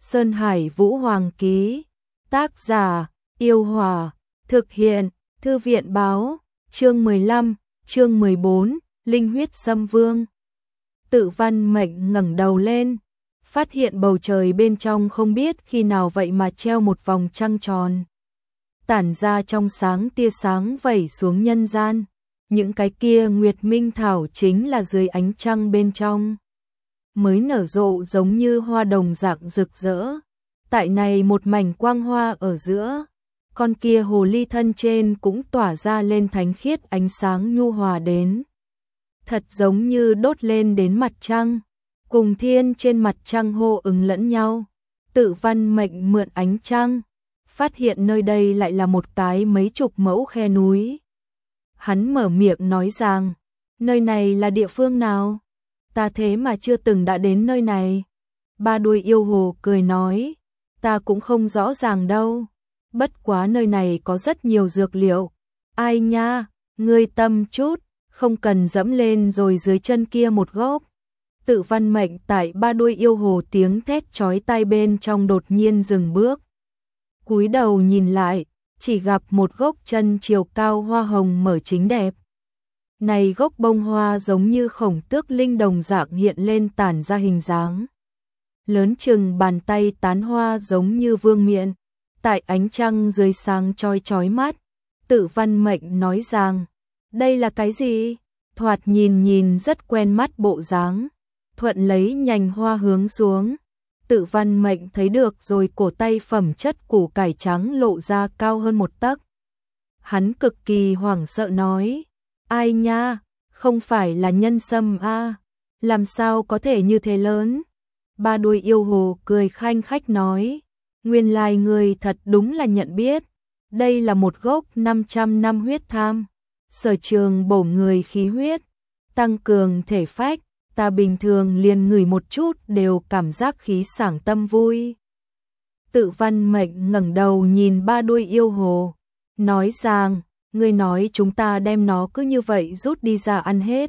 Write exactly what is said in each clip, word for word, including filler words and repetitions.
Sơn Hải Vũ Hoàng ký. Tác giả, Yêu Hòa. Thực hiện, Thư viện báo. Chương mười lăm, chương mười bốn, Linh huyết xâm vương. Tự Văn Mệnh ngẩng đầu lên, phát hiện bầu trời bên trong không biết khi nào vậy mà treo một vòng trăng tròn. Tản ra trong sáng tia sáng vẩy xuống nhân gian. Những cái kia Nguyệt Minh Thảo chính là dưới ánh trăng bên trong. Mới nở rộ giống như hoa đồng dạng rực rỡ. Tại này một mảnh quang hoa ở giữa. Con kia hồ ly thân trên cũng tỏa ra lên thánh khiết ánh sáng nhu hòa đến. Thật giống như đốt lên đến mặt trăng. Cùng thiên trên mặt trăng hô ứng lẫn nhau. Tự Văn Mệnh mượn ánh trăng. Phát hiện nơi đây lại là một cái mấy chục mẫu khe núi. Hắn mở miệng nói rằng, nơi này là địa phương nào? Ta thế mà chưa từng đã đến nơi này. Ba đuôi yêu hồ cười nói, ta cũng không rõ ràng đâu. Bất quá nơi này có rất nhiều dược liệu. Ai nha, ngươi tâm chút, không cần dẫm lên rồi dưới chân kia một gốc. Tự Văn Mệnh tại ba đuôi yêu hồ tiếng thét chói tai bên trong đột nhiên dừng bước. Cúi đầu nhìn lại, chỉ gặp một gốc chân chiều cao hoa hồng mở chính đẹp. Này gốc bông hoa giống như khổng tước linh đồng dạng hiện lên tản ra hình dáng. Lớn chừng bàn tay tán hoa giống như vương miện. Tại ánh trăng dưới sáng chói chói mắt, Tự Văn Mệnh nói rằng, đây là cái gì? Thoạt nhìn nhìn rất quen mắt bộ dáng. Thuận lấy nhành hoa hướng xuống. Tự Văn Mệnh thấy được rồi cổ tay phẩm chất củ cải trắng lộ ra cao hơn một tấc. Hắn cực kỳ hoảng sợ nói, ai nha, không phải là nhân sâm a, làm sao có thể như thế lớn? Ba đuôi yêu hồ cười khanh khách nói, nguyên lai người thật đúng là nhận biết, đây là một gốc năm trăm năm huyết tham, sở trường bổ người khí huyết, tăng cường thể phách. Ta bình thường liền ngửi một chút đều cảm giác khí sảng tâm vui. Tự Văn Mệnh ngẩng đầu nhìn ba đuôi yêu hồ, nói rằng, ngươi nói chúng ta đem nó cứ như vậy rút đi ra ăn hết.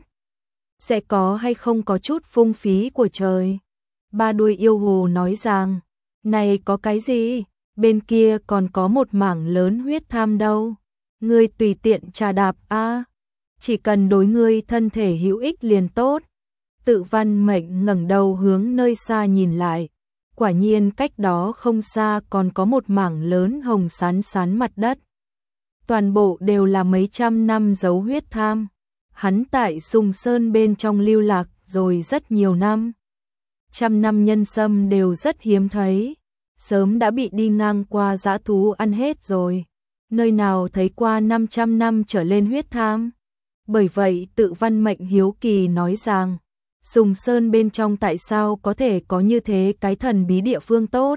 Sẽ có hay không có chút phung phí của trời? Ba đuôi yêu hồ nói rằng, này có cái gì? Bên kia còn có một mảng lớn huyết tham đâu. Ngươi tùy tiện trà đạp a, chỉ cần đối ngươi thân thể hữu ích liền tốt. Tự Văn Mệnh ngẩng đầu hướng nơi xa nhìn lại, quả nhiên cách đó không xa còn có một mảng lớn hồng sán sán mặt đất. Toàn bộ đều là mấy trăm năm dấu huyết tham. Hắn tại Sùng Sơn bên trong lưu lạc rồi rất nhiều năm. Trăm năm nhân sâm đều rất hiếm thấy, sớm đã bị đi ngang qua dã thú ăn hết rồi. Nơi nào thấy qua năm trăm năm trở lên huyết tham. Bởi vậy Tự Văn Mệnh hiếu kỳ nói rằng, Sùng Sơn bên trong tại sao có thể có như thế cái thần bí địa phương tốt?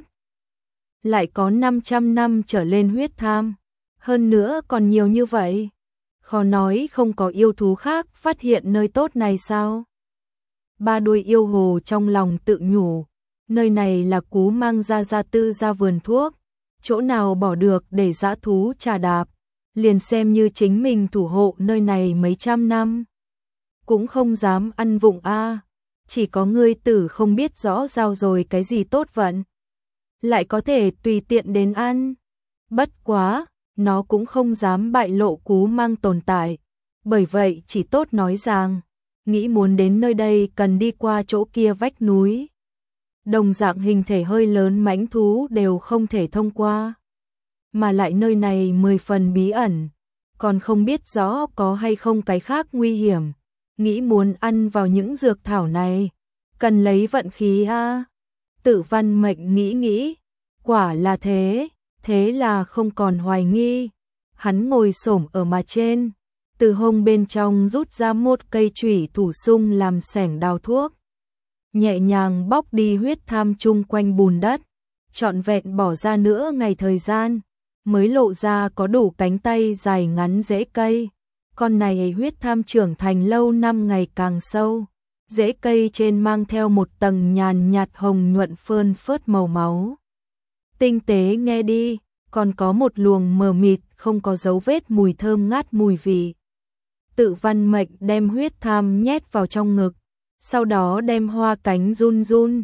Lại có năm trăm năm trở lên huyết tham, hơn nữa còn nhiều như vậy. Khó nói không có yêu thú khác phát hiện nơi tốt này sao? Ba đuôi yêu hồ trong lòng tự nhủ, nơi này là Cú Mang ra gia tư ra vườn thuốc, chỗ nào bỏ được để dã thú trà đạp, liền xem như chính mình thủ hộ nơi này mấy trăm năm. Cũng không dám ăn vụng a, chỉ có ngươi tử không biết rõ giao rồi cái gì tốt vận, lại có thể tùy tiện đến ăn. Bất quá, nó cũng không dám bại lộ Cú Mang tồn tại, bởi vậy chỉ tốt nói rằng, nghĩ muốn đến nơi đây cần đi qua chỗ kia vách núi. Đồng dạng hình thể hơi lớn mãnh thú đều không thể thông qua, mà lại nơi này mười phần bí ẩn, còn không biết rõ có hay không cái khác nguy hiểm. Nghĩ muốn ăn vào những dược thảo này, cần lấy vận khí a. Tự Văn Mệnh nghĩ nghĩ, quả là thế, thế là không còn hoài nghi. Hắn ngồi xổm ở mà trên, từ hông bên trong rút ra một cây chủy thủ sung làm xẻng đào thuốc. Nhẹ nhàng bóc đi huyết tham chung quanh bùn đất, trọn vẹn bỏ ra nữa ngày thời gian, mới lộ ra có đủ cánh tay dài ngắn rễ cây. Con này huyết tham trưởng thành lâu năm ngày càng sâu, rễ cây trên mang theo một tầng nhàn nhạt hồng nhuận phơn phớt màu máu. Tinh tế nghe đi, còn có một luồng mờ mịt không có dấu vết mùi thơm ngát mùi vị. Tự Văn Mệnh đem huyết tham nhét vào trong ngực, sau đó đem hoa cánh run run,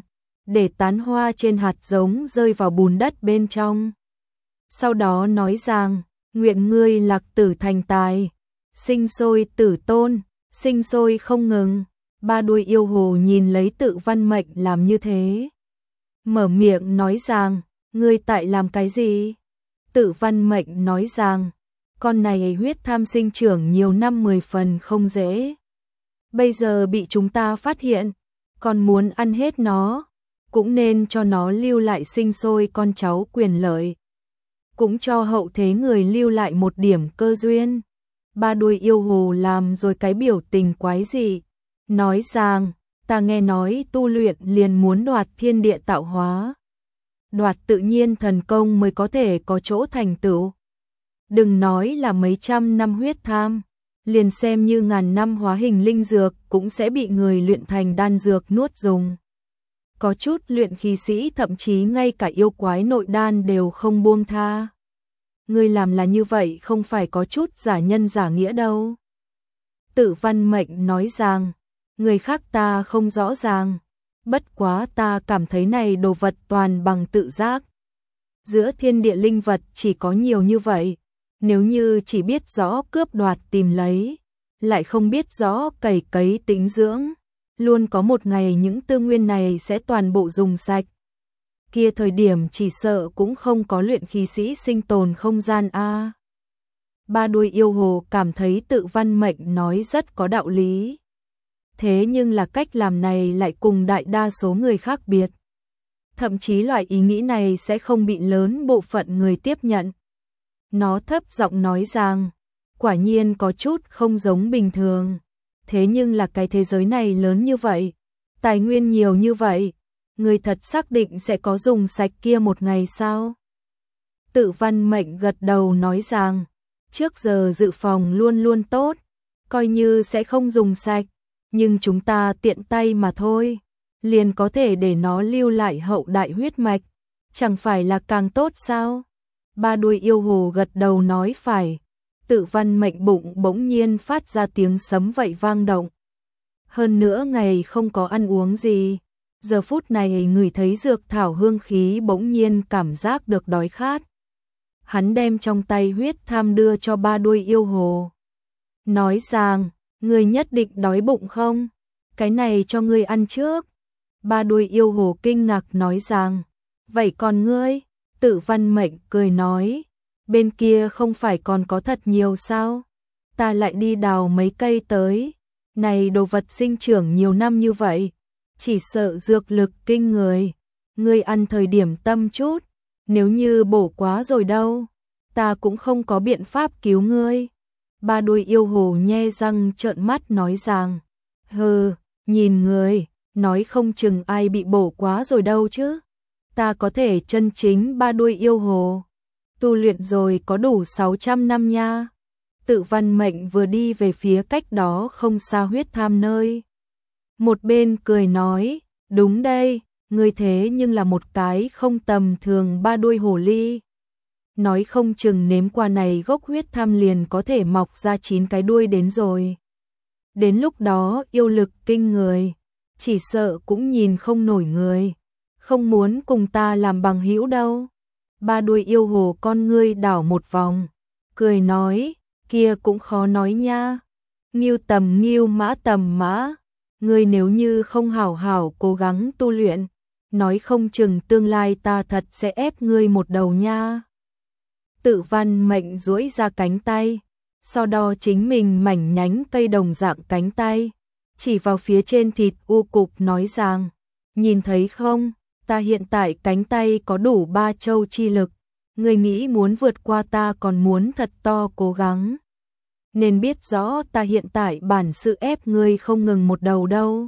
để tán hoa trên hạt giống rơi vào bùn đất bên trong. Sau đó nói rằng, nguyện ngươi lạc tử thành tài, sinh sôi tử tôn, sinh sôi không ngừng. Ba đuôi yêu hồ nhìn lấy Tự Văn Mệnh làm như thế. Mở miệng nói rằng, ngươi tại làm cái gì? Tự Văn Mệnh nói rằng, con này huyết tham sinh trưởng nhiều năm mười phần không dễ. Bây giờ bị chúng ta phát hiện, còn muốn ăn hết nó, cũng nên cho nó lưu lại sinh sôi con cháu quyền lợi. Cũng cho hậu thế người lưu lại một điểm cơ duyên. Ba đuôi yêu hồ làm rồi cái biểu tình quái dị, nói rằng, ta nghe nói tu luyện liền muốn đoạt thiên địa tạo hóa. Đoạt tự nhiên thần công mới có thể có chỗ thành tựu. Đừng nói là mấy trăm năm huyết tham, liền xem như ngàn năm hóa hình linh dược cũng sẽ bị người luyện thành đan dược nuốt dùng. Có chút luyện khí sĩ thậm chí ngay cả yêu quái nội đan đều không buông tha. Ngươi làm là như vậy không phải có chút giả nhân giả nghĩa đâu. Tự Văn Mệnh nói rằng, người khác ta không rõ ràng, bất quá ta cảm thấy này đồ vật toàn bằng tự giác. Giữa thiên địa linh vật chỉ có nhiều như vậy, nếu như chỉ biết rõ cướp đoạt tìm lấy, lại không biết rõ cày cấy tính dưỡng, luôn có một ngày những tư nguyên này sẽ toàn bộ dùng sạch. Kia thời điểm chỉ sợ cũng không có luyện khí sĩ sinh tồn không gian a. Ba đuôi yêu hồ cảm thấy Tự Văn Mệnh nói rất có đạo lý. Thế nhưng là cách làm này lại cùng đại đa số người khác biệt. Thậm chí loại ý nghĩ này sẽ không bị lớn bộ phận người tiếp nhận. Nó thấp giọng nói rằng, quả nhiên có chút không giống bình thường. Thế nhưng là cái thế giới này lớn như vậy, tài nguyên nhiều như vậy, người thật xác định sẽ có dùng sạch kia một ngày sao? Tự Văn Mệnh gật đầu nói rằng, trước giờ dự phòng luôn luôn tốt, coi như sẽ không dùng sạch, nhưng chúng ta tiện tay mà thôi, liền có thể để nó lưu lại hậu đại huyết mạch, chẳng phải là càng tốt sao? Ba đuôi yêu hồ gật đầu nói phải. Tự Văn Mệnh bụng bỗng nhiên phát ra tiếng sấm vậy vang động. Hơn nữa ngày không có ăn uống gì, giờ phút này ngửi thấy dược thảo hương khí bỗng nhiên cảm giác được đói khát. Hắn đem trong tay huyết tham đưa cho ba đuôi yêu hồ. Nói rằng, ngươi nhất định đói bụng không? Cái này cho ngươi ăn trước. Ba đuôi yêu hồ kinh ngạc nói rằng, vậy còn ngươi? Tự Văn Mệnh cười nói, bên kia không phải còn có thật nhiều sao? Ta lại đi đào mấy cây tới. Này đồ vật sinh trưởng nhiều năm như vậy, chỉ sợ dược lực kinh người. Ngươi ăn thời điểm tâm chút, nếu như bổ quá rồi đâu, ta cũng không có biện pháp cứu ngươi. Ba đuôi yêu hồ nhe răng trợn mắt nói rằng, hừ, nhìn người, nói không chừng ai bị bổ quá rồi đâu chứ. Ta có thể chân chính ba đuôi yêu hồ, tu luyện rồi có đủ sáu trăm năm nha. Tự Văn Mệnh vừa đi về phía cách đó không xa huyết tham nơi. Một bên cười nói, đúng đây, ngươi thế nhưng là một cái không tầm thường ba đuôi hồ ly. Nói không chừng nếm qua này gốc huyết tham liền có thể mọc ra chín cái đuôi đến rồi. Đến lúc đó yêu lực kinh người, chỉ sợ cũng nhìn không nổi người, không muốn cùng ta làm bằng hữu đâu. Ba đuôi yêu hồ con ngươi đảo một vòng, cười nói, kia cũng khó nói nha. Ngưu tầm ngưu mã tầm mã, ngươi nếu như không hảo hảo cố gắng tu luyện, nói không chừng tương lai ta thật sẽ ép ngươi một đầu nha. Tự Văn Mệnh duỗi ra cánh tay, sau đó chính mình mảnh nhánh cây đồng dạng cánh tay, chỉ vào phía trên thịt u cục nói rằng, nhìn thấy không, ta hiện tại cánh tay có đủ ba châu chi lực, ngươi nghĩ muốn vượt qua ta còn muốn thật to cố gắng. Nên biết rõ ta hiện tại bản sự ép ngươi không ngừng một đầu đâu.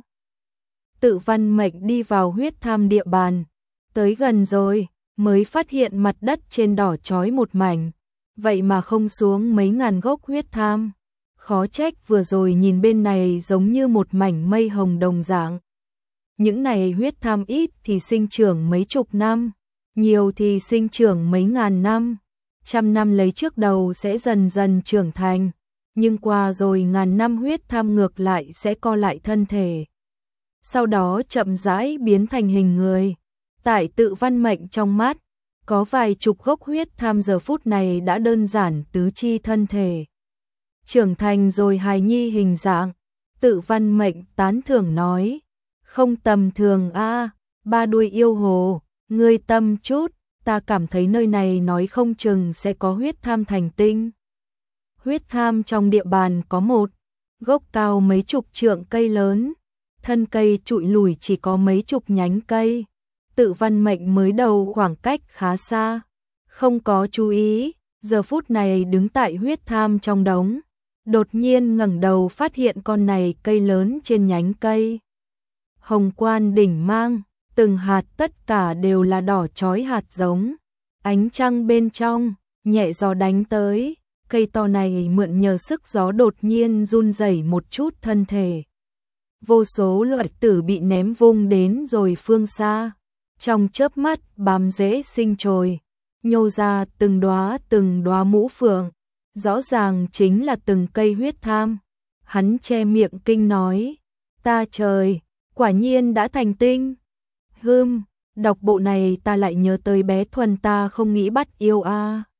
Tự Văn Mệnh đi vào huyết tham địa bàn, tới gần rồi, mới phát hiện mặt đất trên đỏ chói một mảnh, vậy mà không xuống mấy ngàn gốc huyết tham. Khó trách vừa rồi nhìn bên này giống như một mảnh mây hồng đồng dạng. Những này huyết tham ít thì sinh trưởng mấy chục năm, nhiều thì sinh trưởng mấy ngàn năm. Trăm năm lấy trước đầu sẽ dần dần trưởng thành, nhưng qua rồi ngàn năm huyết tham ngược lại sẽ co lại thân thể. sau đó chậm rãi biến thành hình người. Tại Tự Văn Mệnh trong mắt, có vài chục gốc huyết tham giờ phút này đã đơn giản tứ chi thân thể. Trưởng thành rồi hài nhi hình dạng. Tự Văn Mệnh tán thưởng nói, không tầm thường a, ba đuôi yêu hồ, ngươi tâm chút, ta cảm thấy nơi này nói không chừng sẽ có huyết tham thành tinh. Huyết tham trong địa bàn có một gốc cao mấy chục trượng cây lớn, thân cây trụi lùi chỉ có mấy chục nhánh cây. Tự Văn Mệnh mới đầu khoảng cách khá xa, không có chú ý, giờ phút này đứng tại huyết tham trong đống, đột nhiên ngẩng đầu phát hiện con này cây lớn trên nhánh cây. Hồng quan đỉnh mang, từng hạt tất cả đều là đỏ chói hạt giống, ánh trăng bên trong, nhẹ gió đánh tới, cây to này mượn nhờ sức gió đột nhiên run rẩy một chút thân thể. Vô số loại tử bị ném vung đến rồi phương xa, trong chớp mắt bám rễ sinh trồi, nhô ra từng đóa từng đóa mũ phượng, rõ ràng chính là từng cây huyết tham. Hắn che miệng kinh nói, ta trời, quả nhiên đã thành tinh. Hưm, đọc bộ này ta lại nhớ tới bé Thuần ta không nghĩ bắt yêu a.